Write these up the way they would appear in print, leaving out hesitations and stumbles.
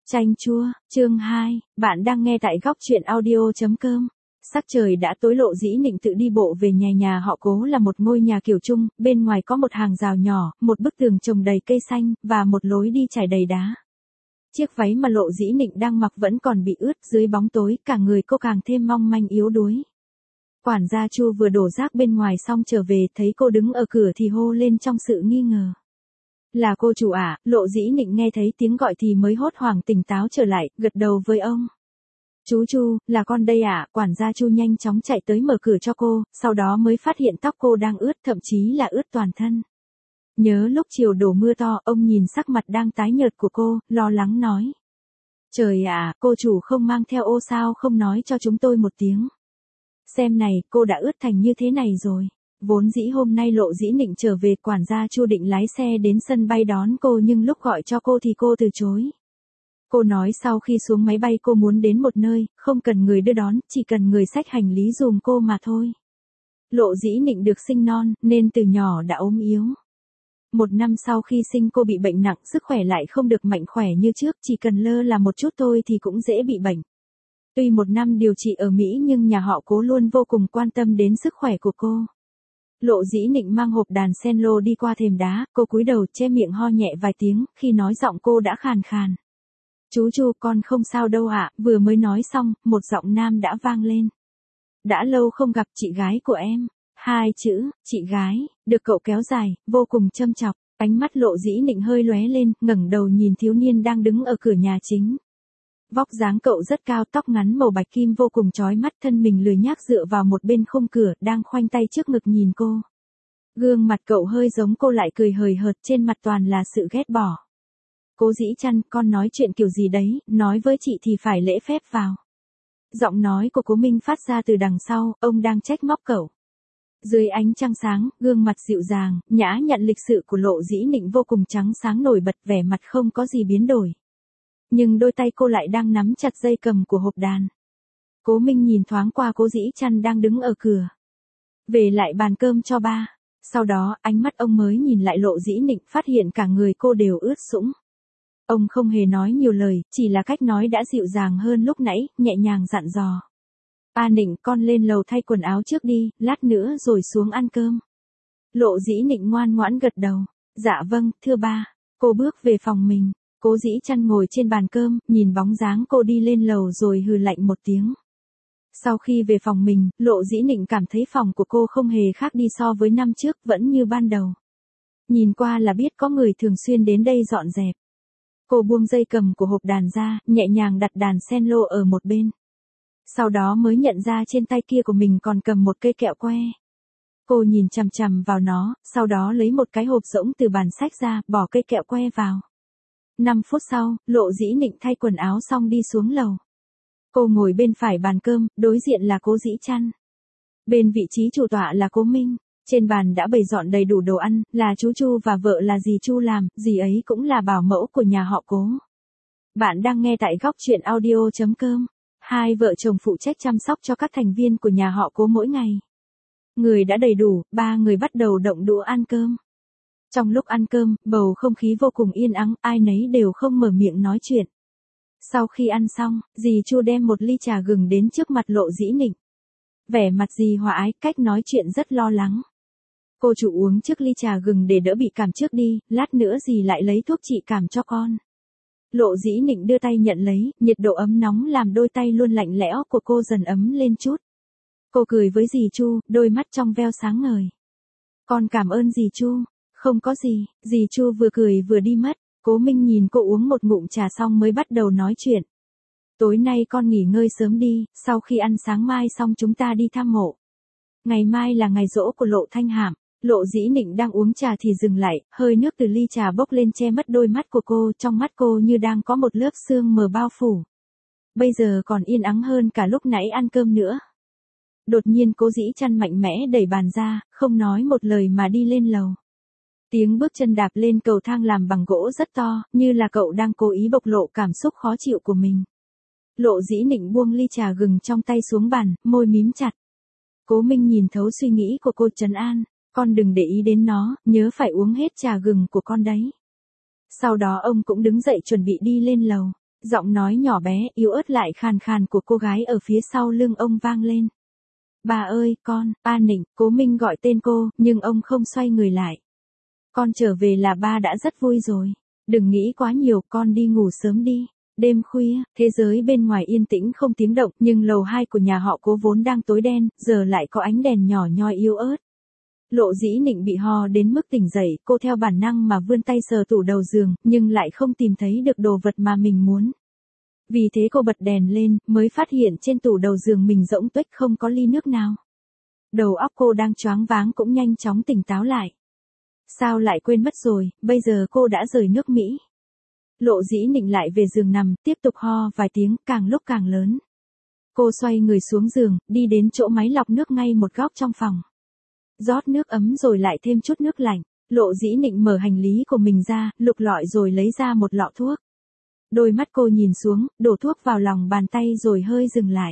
Chanh chua, chương 2, bạn đang nghe tại góc truyện audio.com. Sắc trời đã tối, Lộ Dĩ Nịnh tự đi bộ về nhà họ Cố là một ngôi nhà kiểu chung, bên ngoài có một hàng rào nhỏ, một bức tường trồng đầy cây xanh, và một lối đi trải đầy đá. Chiếc váy mà Lộ Dĩ Nịnh đang mặc vẫn còn bị ướt, dưới bóng tối cả người cô càng thêm mong manh yếu đuối. Quản gia Chu vừa đổ rác bên ngoài xong trở về, thấy cô đứng ở cửa thì hô lên trong sự nghi ngờ. Là cô chủ ạ. Lộ Dĩ Nịnh nghe thấy tiếng gọi thì mới hốt hoảng tỉnh táo trở lại, gật đầu với ông. Chú Chu, là con đây ạ. Quản gia Chu nhanh chóng chạy tới mở cửa cho cô, sau đó mới phát hiện tóc cô đang ướt, thậm chí là ướt toàn thân. Nhớ lúc chiều đổ mưa to, ông nhìn sắc mặt đang tái nhợt của cô, lo lắng nói. Trời ạ, cô chủ không mang theo ô sao không nói cho chúng tôi một tiếng. Xem này, cô đã ướt thành như thế này rồi. Vốn dĩ hôm nay Lộ Dĩ Nịnh trở về, quản gia Chu định lái xe đến sân bay đón cô, nhưng lúc gọi cho cô thì cô từ chối. Cô nói sau khi xuống máy bay cô muốn đến một nơi, không cần người đưa đón, chỉ cần người xách hành lý giùm cô mà thôi. Lộ Dĩ Nịnh được sinh non, nên từ nhỏ đã ốm yếu. Một năm sau khi sinh cô bị bệnh nặng, sức khỏe lại không được mạnh khỏe như trước, chỉ cần lơ là một chút thôi thì cũng dễ bị bệnh. Tuy một năm điều trị ở Mỹ nhưng nhà họ Cố luôn vô cùng quan tâm đến sức khỏe của cô. Lộ Dĩ Nịnh mang hộp đàn cello đi qua thềm đá, cô cúi đầu che miệng ho nhẹ vài tiếng, khi nói giọng cô đã khàn khàn. Chú Chu, con không sao đâu ạ. Vừa mới nói xong, một giọng nam đã vang lên. Đã lâu không gặp, chị gái của em. Hai chữ, chị gái, được cậu kéo dài, vô cùng châm chọc. Ánh mắt Lộ Dĩ Nịnh hơi lóe lên, ngẩng đầu nhìn thiếu niên đang đứng ở cửa nhà chính. Vóc dáng cậu rất cao, tóc ngắn màu bạch kim vô cùng chói mắt, thân mình lười nhác dựa vào một bên khung cửa, đang khoanh tay trước ngực nhìn cô. Gương mặt cậu hơi giống cô, lại cười hời hợt, trên mặt toàn là sự ghét bỏ. Cố Dĩ Chăn, con nói chuyện kiểu gì đấy, nói với chị thì phải lễ phép vào. Giọng nói của Cố Minh phát ra từ đằng sau, ông đang trách móc cậu. Dưới ánh trăng sáng, gương mặt dịu dàng, nhã nhặn lịch sự của Lộ Dĩ Nịnh vô cùng trắng sáng nổi bật, vẻ mặt không có gì biến đổi. Nhưng đôi tay cô lại đang nắm chặt dây cầm của hộp đàn. Cố Minh nhìn thoáng qua Cố Dĩ Chăn đang đứng ở cửa. Về lại bàn cơm cho ba. Sau đó, ánh mắt ông mới nhìn lại Lộ Dĩ Nịnh, phát hiện cả người cô đều ướt sũng. Ông không hề nói nhiều lời, chỉ là cách nói đã dịu dàng hơn lúc nãy, nhẹ nhàng dặn dò. A Nịnh, con lên lầu thay quần áo trước đi, lát nữa rồi xuống ăn cơm. Lộ Dĩ Nịnh ngoan ngoãn gật đầu. Dạ vâng, thưa ba. Cô bước về phòng mình. Cố Dĩ Chăn ngồi trên bàn cơm, nhìn bóng dáng cô đi lên lầu rồi hừ lạnh một tiếng. Sau khi về phòng mình, Lộ Dĩ Nịnh cảm thấy phòng của cô không hề khác đi so với năm trước, vẫn như ban đầu. Nhìn qua là biết có người thường xuyên đến đây dọn dẹp. Cô buông dây cầm của hộp đàn ra, nhẹ nhàng đặt đàn cello ở một bên. Sau đó mới nhận ra trên tay kia của mình còn cầm một cây kẹo que. Cô nhìn chằm chằm vào nó, sau đó lấy một cái hộp rỗng từ bàn sách ra, bỏ cây kẹo que vào. 5 phút sau, Lộ Dĩ Nịnh thay quần áo xong đi xuống lầu. Cô ngồi bên phải bàn cơm, đối diện là Cố Dĩ Chăn. Bên vị trí chủ tọa là Cố Minh. Trên bàn đã bày dọn đầy đủ đồ ăn, là chú Chu và vợ là dì Chu làm, dì ấy cũng là bảo mẫu của nhà họ Cố. Bạn đang nghe tại góc truyện audio.com. Hai vợ chồng phụ trách chăm sóc cho các thành viên của nhà họ Cố mỗi ngày. Người đã đầy đủ, ba người bắt đầu động đũa ăn cơm. Trong lúc ăn cơm, bầu không khí vô cùng yên ắng, ai nấy đều không mở miệng nói chuyện. Sau khi ăn xong, dì Chu đem một ly trà gừng đến trước mặt Lộ Dĩ Nịnh. Vẻ mặt dì hòa ái, cách nói chuyện rất lo lắng. Cô chủ uống trước ly trà gừng để đỡ bị cảm trước đi, lát nữa dì lại lấy thuốc trị cảm cho con. Lộ Dĩ Nịnh đưa tay nhận lấy, nhiệt độ ấm nóng làm đôi tay luôn lạnh lẽo của cô dần ấm lên chút. Cô cười với dì Chu, đôi mắt trong veo sáng ngời. Con cảm ơn dì Chu. Không có gì, dì Chu vừa cười vừa đi mất. Cố Minh nhìn cô uống một ngụm trà xong mới bắt đầu nói chuyện. Tối nay con nghỉ ngơi sớm đi, sau khi ăn sáng mai xong chúng ta đi thăm mộ. Ngày mai là ngày giỗ của Lộ Thanh Hàm. Lộ Dĩ Nịnh đang uống trà thì dừng lại, hơi nước từ ly trà bốc lên che mất đôi mắt của cô, trong mắt cô như đang có một lớp sương mờ bao phủ. Bây giờ còn yên ắng hơn cả lúc nãy ăn cơm nữa. Đột nhiên Cố Dĩ Chăn mạnh mẽ đẩy bàn ra, không nói một lời mà đi lên lầu. Tiếng bước chân đạp lên cầu thang làm bằng gỗ rất to, như là cậu đang cố ý bộc lộ cảm xúc khó chịu của mình. Lộ Dĩ Nịnh buông ly trà gừng trong tay xuống bàn, môi mím chặt. Cố Minh nhìn thấu suy nghĩ của cô, trấn an, con đừng để ý đến nó, nhớ phải uống hết trà gừng của con đấy. Sau đó ông cũng đứng dậy chuẩn bị đi lên lầu. Giọng nói nhỏ bé, yếu ớt lại khàn khàn của cô gái ở phía sau lưng ông vang lên. Bà ơi, con, A Nịnh, Cố Minh gọi tên cô, nhưng ông không xoay người lại. Con trở về là ba đã rất vui rồi. Đừng nghĩ quá nhiều, con đi ngủ sớm đi. Đêm khuya, thế giới bên ngoài yên tĩnh không tiếng động, nhưng lầu 2 của nhà họ Cố vốn đang tối đen, giờ lại có ánh đèn nhỏ nhoi yếu ớt. Lộ Dĩ Nịnh bị ho đến mức tỉnh dậy, cô theo bản năng mà vươn tay sờ tủ đầu giường, nhưng lại không tìm thấy được đồ vật mà mình muốn. Vì thế cô bật đèn lên, mới phát hiện trên tủ đầu giường mình rỗng tuếch không có ly nước nào. Đầu óc cô đang choáng váng cũng nhanh chóng tỉnh táo lại. Sao lại quên mất rồi, bây giờ cô đã rời nước Mỹ. Lộ Dĩ Nịnh lại về giường nằm, tiếp tục ho vài tiếng, càng lúc càng lớn. Cô xoay người xuống giường, đi đến chỗ máy lọc nước ngay một góc trong phòng. Rót nước ấm rồi lại thêm chút nước lạnh. Lộ Dĩ Nịnh mở hành lý của mình ra, lục lọi rồi lấy ra một lọ thuốc. Đôi mắt cô nhìn xuống, đổ thuốc vào lòng bàn tay rồi hơi dừng lại.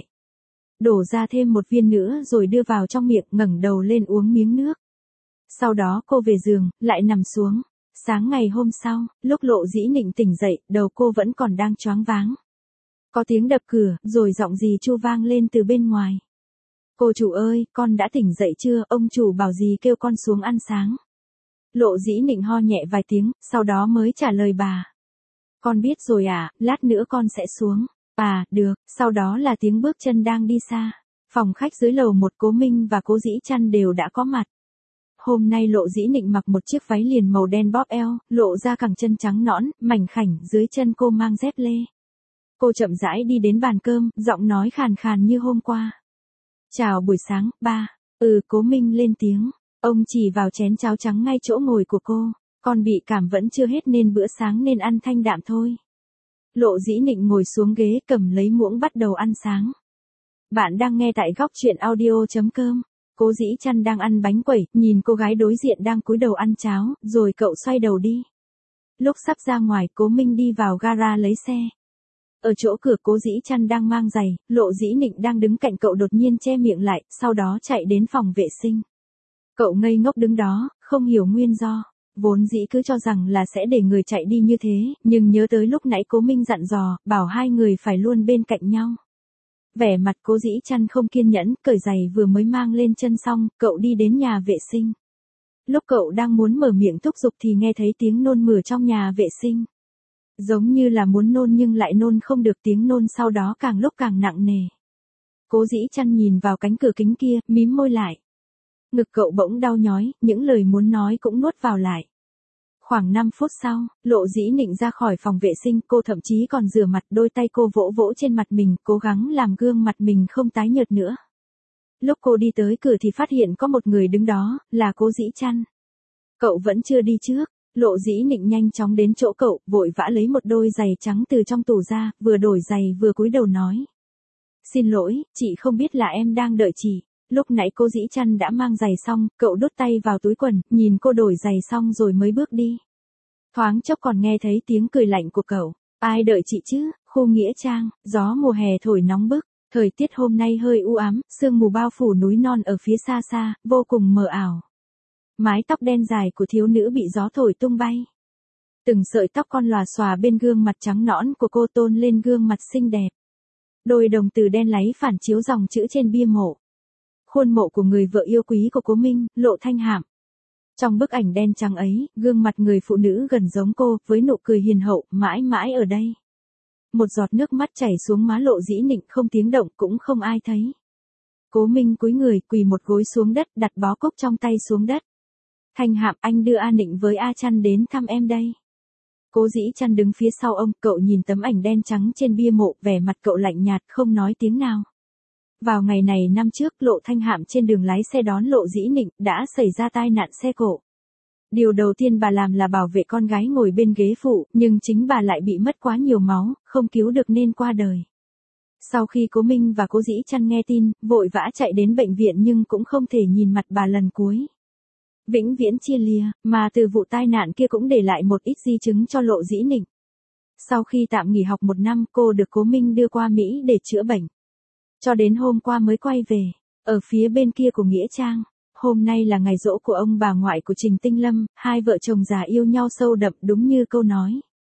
Đổ ra thêm một viên nữa rồi đưa vào trong miệng, ngẩng đầu lên uống miếng nước. Sau đó cô về giường, lại nằm xuống. Sáng ngày hôm sau, lúc Lộ Dĩ Nịnh tỉnh dậy, đầu cô vẫn còn đang choáng váng. Có tiếng đập cửa, rồi giọng dì Chu vang lên từ bên ngoài. Cô chủ ơi, con đã tỉnh dậy chưa, ông chủ bảo dì kêu con xuống ăn sáng. Lộ Dĩ Nịnh ho nhẹ vài tiếng, sau đó mới trả lời bà. Con biết rồi à, lát nữa con sẽ xuống. À, được, sau đó là tiếng bước chân đang đi xa. Phòng khách dưới lầu 1 Cố Minh và Cố Dĩ Chăn đều đã có mặt. Hôm nay Lộ Dĩ Nịnh mặc một chiếc váy liền màu đen bóp eo, lộ ra cẳng chân trắng nõn, mảnh khảnh, dưới chân cô mang dép lê. Cô chậm rãi đi đến bàn cơm, giọng nói khàn khàn như hôm qua. Chào buổi sáng, ba. Cố Minh lên tiếng. Ông chỉ vào chén cháo trắng ngay chỗ ngồi của cô. Con bị cảm vẫn chưa hết nên bữa sáng nên ăn thanh đạm thôi. Lộ Dĩ Nịnh ngồi xuống ghế cầm lấy muỗng bắt đầu ăn sáng. Bạn đang nghe tại góc truyện audio.com. Cố Dĩ Chăn đang ăn bánh quẩy, nhìn cô gái đối diện đang cúi đầu ăn cháo, rồi cậu xoay đầu đi. Lúc sắp ra ngoài, Cố Minh đi vào gara lấy xe. Ở chỗ cửa Cố Dĩ Chăn đang mang giày, Lộ Dĩ Nịnh đang đứng cạnh cậu đột nhiên che miệng lại, sau đó chạy đến phòng vệ sinh. Cậu ngây ngốc đứng đó, không hiểu nguyên do. Vốn dĩ cứ cho rằng là sẽ để người chạy đi như thế, nhưng nhớ tới lúc nãy Cố Minh dặn dò, bảo hai người phải luôn bên cạnh nhau. Vẻ mặt Cố Dĩ Chăn không kiên nhẫn, cởi giày vừa mới mang lên chân xong, cậu đi đến nhà vệ sinh. Lúc cậu đang muốn mở miệng thúc giục thì nghe thấy tiếng nôn mửa trong nhà vệ sinh. Giống như là muốn nôn nhưng lại nôn không được, tiếng nôn sau đó càng lúc càng nặng nề. Cố Dĩ Chăn nhìn vào cánh cửa kính kia, mím môi lại. Ngực cậu bỗng đau nhói, những lời muốn nói cũng nuốt vào lại. Khoảng 5 phút sau, Lộ Dĩ Nịnh ra khỏi phòng vệ sinh, cô thậm chí còn rửa mặt, đôi tay cô vỗ vỗ trên mặt mình, cố gắng làm gương mặt mình không tái nhợt nữa. Lúc cô đi tới cửa thì phát hiện có một người đứng đó, là Cố Dĩ Chăn. Cậu vẫn chưa đi trước. Lộ Dĩ Nịnh nhanh chóng đến chỗ cậu, vội vã lấy một đôi giày trắng từ trong tủ ra, vừa đổi giày vừa cúi đầu nói. Xin lỗi, chị không biết là em đang đợi chị. Lúc nãy Cố Dĩ Chăn đã mang giày xong, cậu đút tay vào túi quần, nhìn cô đổi giày xong rồi mới bước đi. Thoáng chốc còn nghe thấy tiếng cười lạnh của cậu. Ai đợi chị chứ, khu nghĩa trang, gió mùa hè thổi nóng bức. Thời tiết hôm nay hơi u ám, sương mù bao phủ núi non ở phía xa xa, vô cùng mờ ảo. Mái tóc đen dài của thiếu nữ bị gió thổi tung bay. Từng sợi tóc con lòa xòa bên gương mặt trắng nõn của cô tôn lên gương mặt xinh đẹp. Đôi đồng tử đen láy phản chiếu dòng chữ trên bia mộ. Khuôn mộ của người vợ yêu quý của Cố Minh, Lộ Thanh Hạm. Trong bức ảnh đen trắng ấy, gương mặt người phụ nữ gần giống cô, với nụ cười hiền hậu, mãi mãi ở đây. Một giọt nước mắt chảy xuống má Lộ Dĩ Nịnh không tiếng động cũng không ai thấy. Cố Minh cúi người, quỳ một gối xuống đất, đặt bó cúc trong tay xuống đất. Thanh Hạm, anh đưa A Nịnh với A Chăn đến thăm em đây. Cố Dĩ Chăn đứng phía sau ông, cậu nhìn tấm ảnh đen trắng trên bia mộ, vẻ mặt cậu lạnh nhạt, không nói tiếng nào. Vào ngày này năm trước, Lộ Thanh Hạm trên đường lái xe đón Lộ Dĩ Nịnh, đã xảy ra tai nạn xe cộ. Điều đầu tiên bà làm là bảo vệ con gái ngồi bên ghế phụ, nhưng chính bà lại bị mất quá nhiều máu, không cứu được nên qua đời. Sau khi Cố Minh và Cố Dĩ Chăn nghe tin, vội vã chạy đến bệnh viện nhưng cũng không thể nhìn mặt bà lần cuối. Vĩnh viễn chia lìa, mà từ vụ tai nạn kia cũng để lại một ít di chứng cho Lộ Dĩ Nịnh. Sau khi tạm nghỉ học 1 năm, cô được Cố Minh đưa qua Mỹ để chữa bệnh. Cho đến hôm qua mới quay về, ở phía bên kia của nghĩa trang. Hôm nay là ngày giỗ của ông bà ngoại của Trình Tinh Lâm, hai vợ chồng già yêu nhau sâu đậm đúng như câu nói.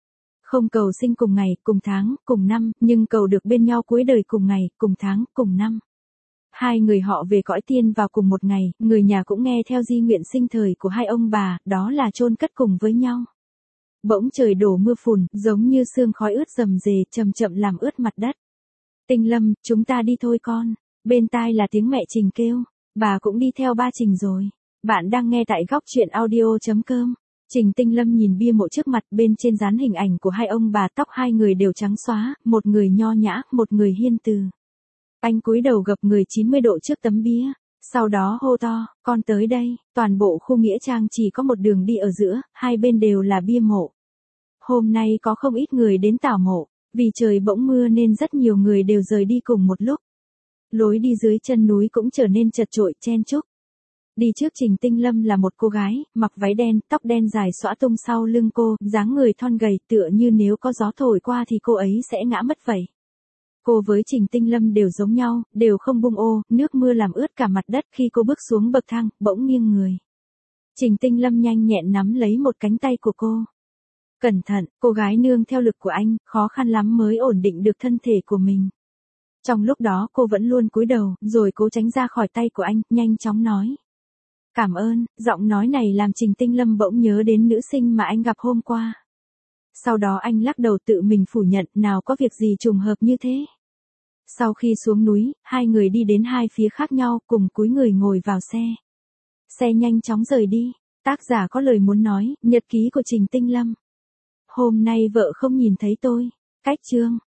Không cầu sinh cùng ngày, cùng tháng, cùng năm, nhưng cầu được bên nhau cuối đời cùng ngày, cùng tháng, cùng năm. Hai người họ về cõi tiên vào cùng một ngày, người nhà cũng nghe theo di nguyện sinh thời của hai ông bà, đó là chôn cất cùng với nhau. Bỗng trời đổ mưa phùn, giống như sương khói ướt rầm rề, chậm chậm làm ướt mặt đất. Tinh Lâm, chúng ta đi thôi con. Bên tai là tiếng mẹ Trình kêu. Bà cũng đi theo ba Trình rồi. Bạn đang nghe tại góc truyện audio.com. Trình Tinh Lâm nhìn bia mộ trước mặt, bên trên dán hình ảnh của hai ông bà, tóc hai người đều trắng xóa, một người nho nhã, một người hiên từ. Anh cúi đầu gập người 90 độ trước tấm bia, sau đó hô to, con tới đây. Toàn bộ khu nghĩa trang chỉ có một đường đi ở giữa, hai bên đều là bia mộ. Hôm nay có không ít người đến tảo mộ, vì trời bỗng mưa nên rất nhiều người đều rời đi cùng một lúc. Lối đi dưới chân núi cũng trở nên chật chội, chen chúc. Đi trước Trình Tinh Lâm là một cô gái, mặc váy đen, tóc đen dài xõa tung sau lưng cô, dáng người thon gầy, tựa như nếu có gió thổi qua thì cô ấy sẽ ngã mất vậy. Cô với Trình Tinh Lâm đều giống nhau, đều không bung ô, nước mưa làm ướt cả mặt đất. Khi cô bước xuống bậc thang, bỗng nghiêng người. Trình Tinh Lâm nhanh nhẹn nắm lấy một cánh tay của cô. Cẩn thận, cô gái nương theo lực của anh, khó khăn lắm mới ổn định được thân thể của mình. Trong lúc đó cô vẫn luôn cúi đầu, rồi cố tránh ra khỏi tay của anh, nhanh chóng nói. Cảm ơn. Giọng nói này làm Trình Tinh Lâm bỗng nhớ đến nữ sinh mà anh gặp hôm qua. Sau đó anh lắc đầu tự mình phủ nhận, nào có việc gì trùng hợp như thế. Sau khi xuống núi, hai người đi đến hai phía khác nhau, cùng cúi người ngồi vào xe. Xe nhanh chóng rời đi. Tác giả có lời muốn nói, nhật ký của Trình Tinh Lâm. Hôm nay vợ không nhìn thấy tôi. Cách chương.